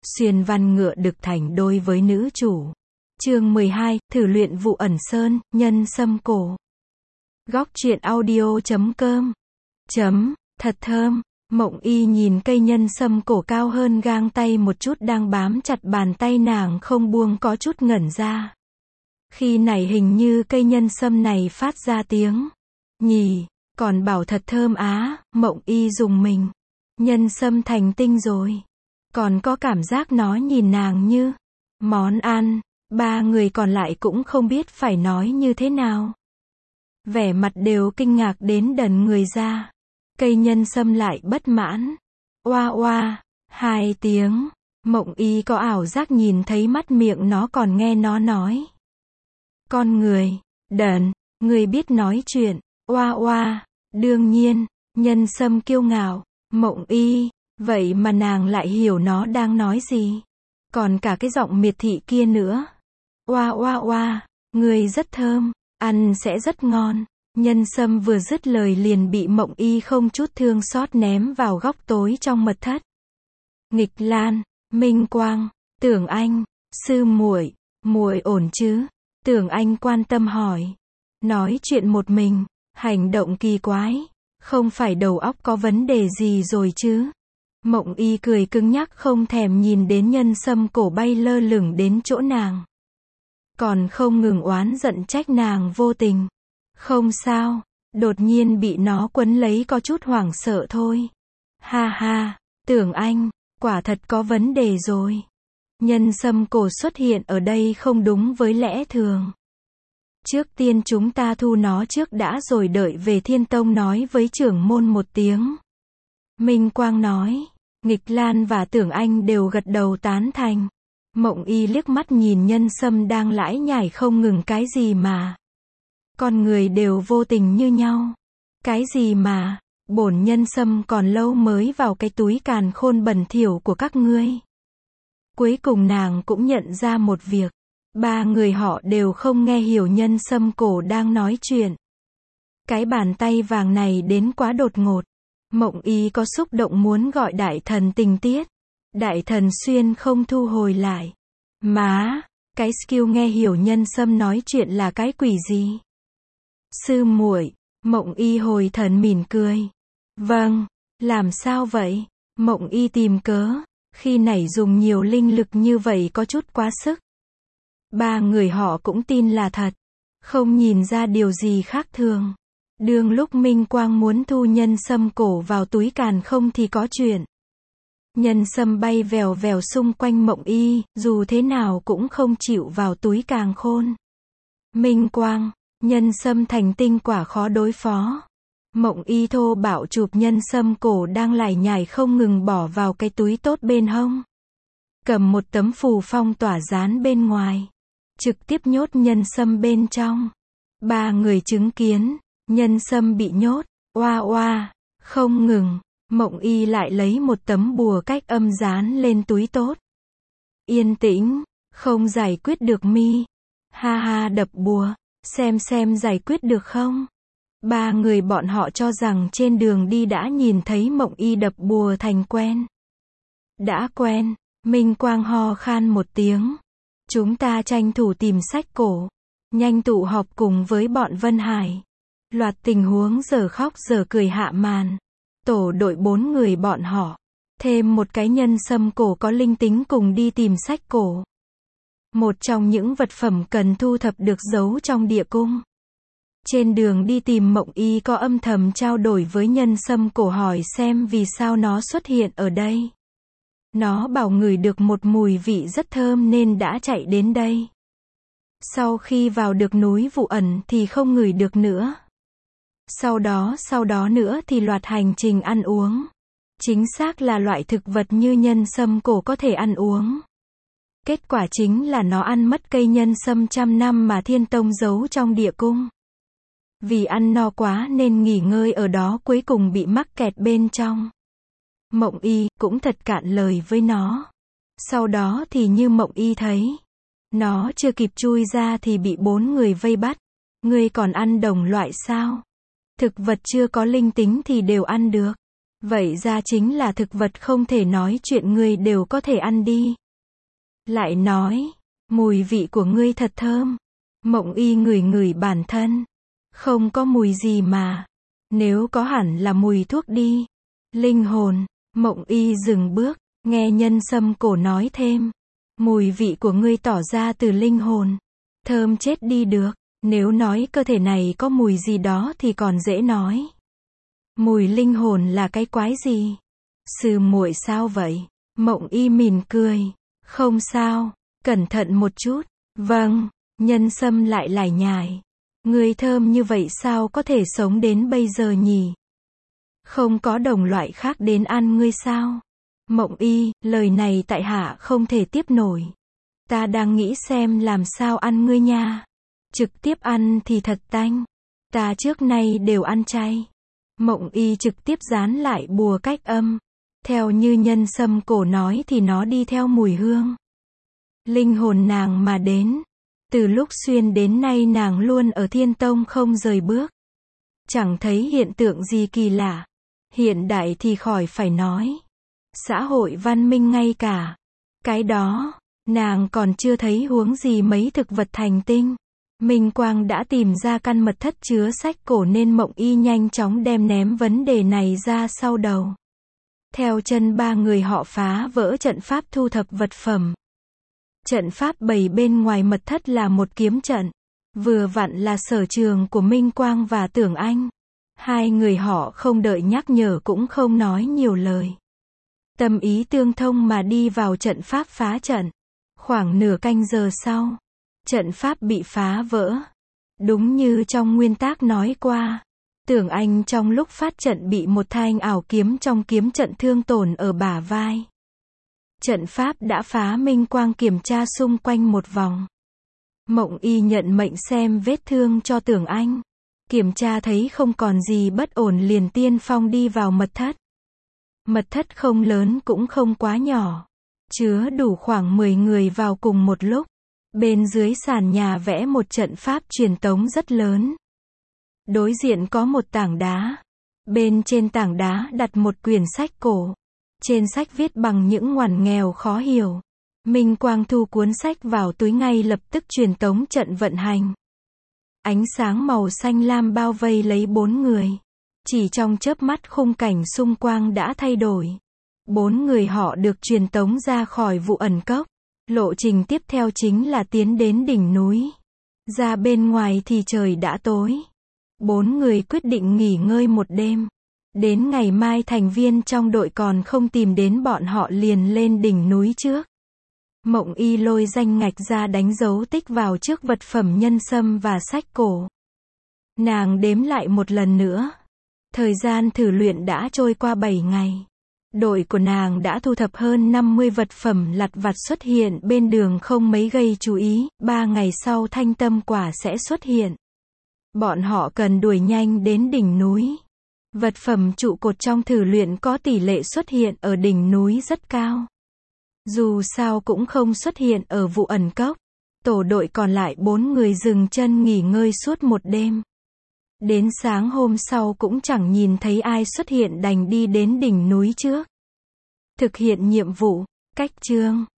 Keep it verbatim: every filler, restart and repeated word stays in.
Xuyên văn ngựa đực thành đôi với nữ chủ. Chương mười hai, thử luyện vụ ẩn sơn, nhân sâm cổ. Góc truyện audio chấm com. Chấm, thật thơm. Mộng Y nhìn cây nhân sâm cổ cao hơn gang tay một chút đang bám chặt bàn tay nàng không buông có chút ngẩn ra. Khi này hình như cây nhân sâm này phát ra tiếng nhì, còn bảo thật thơm á, Mộng Y dùng mình. Nhân sâm thành tinh rồi. Còn có cảm giác nó nhìn nàng như món ăn. Ba người còn lại cũng không biết phải nói như thế nào. Vẻ mặt đều kinh ngạc đến đần người ra. Cây nhân sâm lại bất mãn. Oa oa, hai tiếng. Mộng Y có ảo giác nhìn thấy mắt miệng nó còn nghe nó nói. Con người, đần, người biết nói chuyện. Oa oa, đương nhiên, nhân sâm kiêu ngạo. Mộng Y, vậy mà nàng lại hiểu nó đang nói gì. Còn cả cái giọng miệt thị kia nữa. Oa oa oa, người rất thơm, ăn sẽ rất ngon. Nhân sâm vừa dứt lời liền bị Mộng Y không chút thương xót ném vào góc tối trong mật thất. Nghịch Lan, Minh Quang, Tưởng Anh, sư muội, muội ổn chứ? Tưởng Anh quan tâm hỏi. Nói chuyện một mình, hành động kỳ quái, không phải đầu óc có vấn đề gì rồi chứ? Mộng Y cười cứng nhắc không thèm nhìn đến nhân sâm cổ bay lơ lửng đến chỗ nàng. Còn không ngừng oán giận trách nàng vô tình. Không sao, đột nhiên bị nó quấn lấy có chút hoảng sợ thôi. Ha ha, Tưởng Anh, quả thật có vấn đề rồi. Nhân sâm cổ xuất hiện ở đây không đúng với lẽ thường. Trước tiên chúng ta thu nó trước đã rồi đợi về Thiên Tông nói với trưởng môn một tiếng. Minh Quang nói. Nghịch Lan và Tưởng Anh đều gật đầu tán thành. Mộng Y liếc mắt nhìn nhân sâm đang lải nhải không ngừng cái gì mà. Con người đều vô tình như nhau. Cái gì mà, bổn nhân sâm còn lâu mới vào cái túi càn khôn bẩn thỉu của các ngươi. Cuối cùng nàng cũng nhận ra một việc. Ba người họ đều không nghe hiểu nhân sâm cổ đang nói chuyện. Cái bàn tay vàng này đến quá đột ngột. Mộng Y có xúc động muốn gọi đại thần tình tiết. Đại thần xuyên không thu hồi lại. Má, cái skill nghe hiểu nhân sâm nói chuyện là cái quỷ gì? Sư muội, Mộng Y hồi thần mỉm cười. Vâng, làm sao vậy? Mộng Y tìm cớ, khi nãy dùng nhiều linh lực như vậy có chút quá sức. Ba người họ cũng tin là thật, không nhìn ra điều gì khác thường. Đương lúc Minh Quang muốn thu nhân sâm cổ vào túi càn không thì có chuyện. Nhân sâm bay vèo vèo xung quanh Mộng Y, dù thế nào cũng không chịu vào túi càn khôn. Minh Quang, nhân sâm thành tinh quả khó đối phó. Mộng Y thô bạo chụp nhân sâm cổ đang lải nhải không ngừng bỏ vào cái túi tốt bên hông. Cầm một tấm phù phong tỏa dán bên ngoài. Trực tiếp nhốt nhân sâm bên trong. Ba người chứng kiến, nhân sâm bị nhốt, oa oa, không ngừng. Mộng Y lại lấy một tấm bùa cách âm dán lên túi tốt. Yên tĩnh, không giải quyết được mi. Ha ha đập bùa, xem xem giải quyết được không. Ba người bọn họ cho rằng trên đường đi đã nhìn thấy Mộng Y đập bùa thành quen. Đã quen, Minh Quang ho khan một tiếng. Chúng ta tranh thủ tìm sách cổ. Nhanh tụ họp cùng với bọn Vân Hải. Loạt tình huống giờ khóc giờ cười hạ màn. Tổ đội bốn người bọn họ. Thêm một cái nhân sâm cổ có linh tính cùng đi tìm sách cổ. Một trong những vật phẩm cần thu thập được giấu trong địa cung. Trên đường đi tìm Mộng Y có âm thầm trao đổi với nhân sâm cổ hỏi xem vì sao nó xuất hiện ở đây. Nó bảo ngửi được một mùi vị rất thơm nên đã chạy đến đây. Sau khi vào được núi Vụ Ẩn thì không ngửi được nữa. Sau đó sau đó nữa thì loạt hành trình ăn uống. Chính xác là loại thực vật như nhân sâm cổ có thể ăn uống. Kết quả chính là nó ăn mất cây nhân sâm trăm năm mà Thiên Tông giấu trong địa cung. Vì ăn no quá nên nghỉ ngơi ở đó cuối cùng bị mắc kẹt bên trong. Mộng Y cũng thật cạn lời với nó. Sau đó thì như Mộng Y thấy. Nó chưa kịp chui ra thì bị bốn người vây bắt. Ngươi còn ăn đồng loại sao? Thực vật chưa có linh tính thì đều ăn được. Vậy ra chính là thực vật không thể nói chuyện ngươi đều có thể ăn đi. Lại nói, mùi vị của ngươi thật thơm. Mộng Y ngửi ngửi bản thân. Không có mùi gì mà. Nếu có hẳn là mùi thuốc đi. Linh hồn, Mộng Y dừng bước, nghe Nhân Sâm Cổ nói thêm. Mùi vị của ngươi tỏ ra từ linh hồn. Thơm chết đi được. Nếu nói cơ thể này có mùi gì đó thì còn dễ nói. Mùi linh hồn là cái quái gì? Sư muội sao vậy? Mộng Y mỉm cười. Không sao, cẩn thận một chút. Vâng, Nhân Sâm lại lải nhải. Ngươi thơm như vậy sao có thể sống đến bây giờ nhỉ? Không có đồng loại khác đến ăn ngươi sao? Mộng Y, lời này tại hạ không thể tiếp nổi. Ta đang nghĩ xem làm sao ăn ngươi nha. Trực tiếp ăn thì thật tanh. Ta trước nay đều ăn chay. Mộng Y trực tiếp dán lại bùa cách âm. Theo như Nhân Sâm Cổ nói thì nó đi theo mùi hương. Linh hồn nàng mà đến. Từ lúc xuyên đến nay nàng luôn ở Thiên Tông không rời bước. Chẳng thấy hiện tượng gì kỳ lạ. Hiện đại thì khỏi phải nói. Xã hội văn minh ngay cả. Cái đó, nàng còn chưa thấy huống gì mấy thực vật thành tinh. Minh Quang đã tìm ra căn mật thất chứa sách cổ nên Mộng Y nhanh chóng đem ném vấn đề này ra sau đầu. Theo chân ba người họ phá vỡ trận pháp thu thập vật phẩm. Trận pháp bày bên ngoài mật thất là một kiếm trận. Vừa vặn là sở trường của Minh Quang và Tưởng Anh. Hai người họ không đợi nhắc nhở cũng không nói nhiều lời. Tâm ý tương thông mà đi vào trận pháp phá trận. Khoảng nửa canh giờ sau, trận pháp bị phá vỡ. Đúng như trong nguyên tác nói qua, Tưởng Anh trong lúc phát trận bị một thanh ảo kiếm trong kiếm trận thương tổn ở bả vai. Trận pháp đã phá. Minh Quang kiểm tra xung quanh một vòng. Mộng Y nhận mệnh xem vết thương cho Tưởng Anh. Kiểm tra thấy không còn gì bất ổn liền tiên phong đi vào mật thất. Mật thất không lớn cũng không quá nhỏ. Chứa đủ khoảng mười người vào cùng một lúc. Bên dưới sàn nhà vẽ một trận pháp truyền tống rất lớn. Đối diện có một tảng đá. Bên trên tảng đá đặt một quyển sách cổ. Trên sách viết bằng những ngoằn nghèo khó hiểu. Minh Quang thu cuốn sách vào túi ngay lập tức truyền tống trận vận hành. Ánh sáng màu xanh lam bao vây lấy bốn người. Chỉ trong chớp mắt khung cảnh xung quanh đã thay đổi. Bốn người họ được truyền tống ra khỏi vụ ẩn cốc. Lộ trình tiếp theo chính là tiến đến đỉnh núi. Ra bên ngoài thì trời đã tối. Bốn người quyết định nghỉ ngơi một đêm. Đến ngày mai thành viên trong đội còn không tìm đến bọn họ liền lên đỉnh núi trước. Mộng Y lôi danh ngạch ra đánh dấu tích vào trước vật phẩm nhân sâm và sách cổ. Nàng đếm lại một lần nữa. Thời gian thử luyện đã trôi qua bảy ngày. Đội của nàng đã thu thập hơn năm mươi vật phẩm lặt vặt xuất hiện bên đường không mấy gây chú ý. Ba ngày sau thanh tâm quả sẽ xuất hiện. Bọn họ cần đuổi nhanh đến đỉnh núi. Vật phẩm trụ cột trong thử luyện có tỷ lệ xuất hiện ở đỉnh núi rất cao. Dù sao cũng không xuất hiện ở vụ ẩn cốc. Tổ đội còn lại bốn người dừng chân nghỉ ngơi suốt một đêm. Đến sáng hôm sau cũng chẳng nhìn thấy ai xuất hiện đành đi đến đỉnh núi trước. Thực hiện nhiệm vụ, cách chương.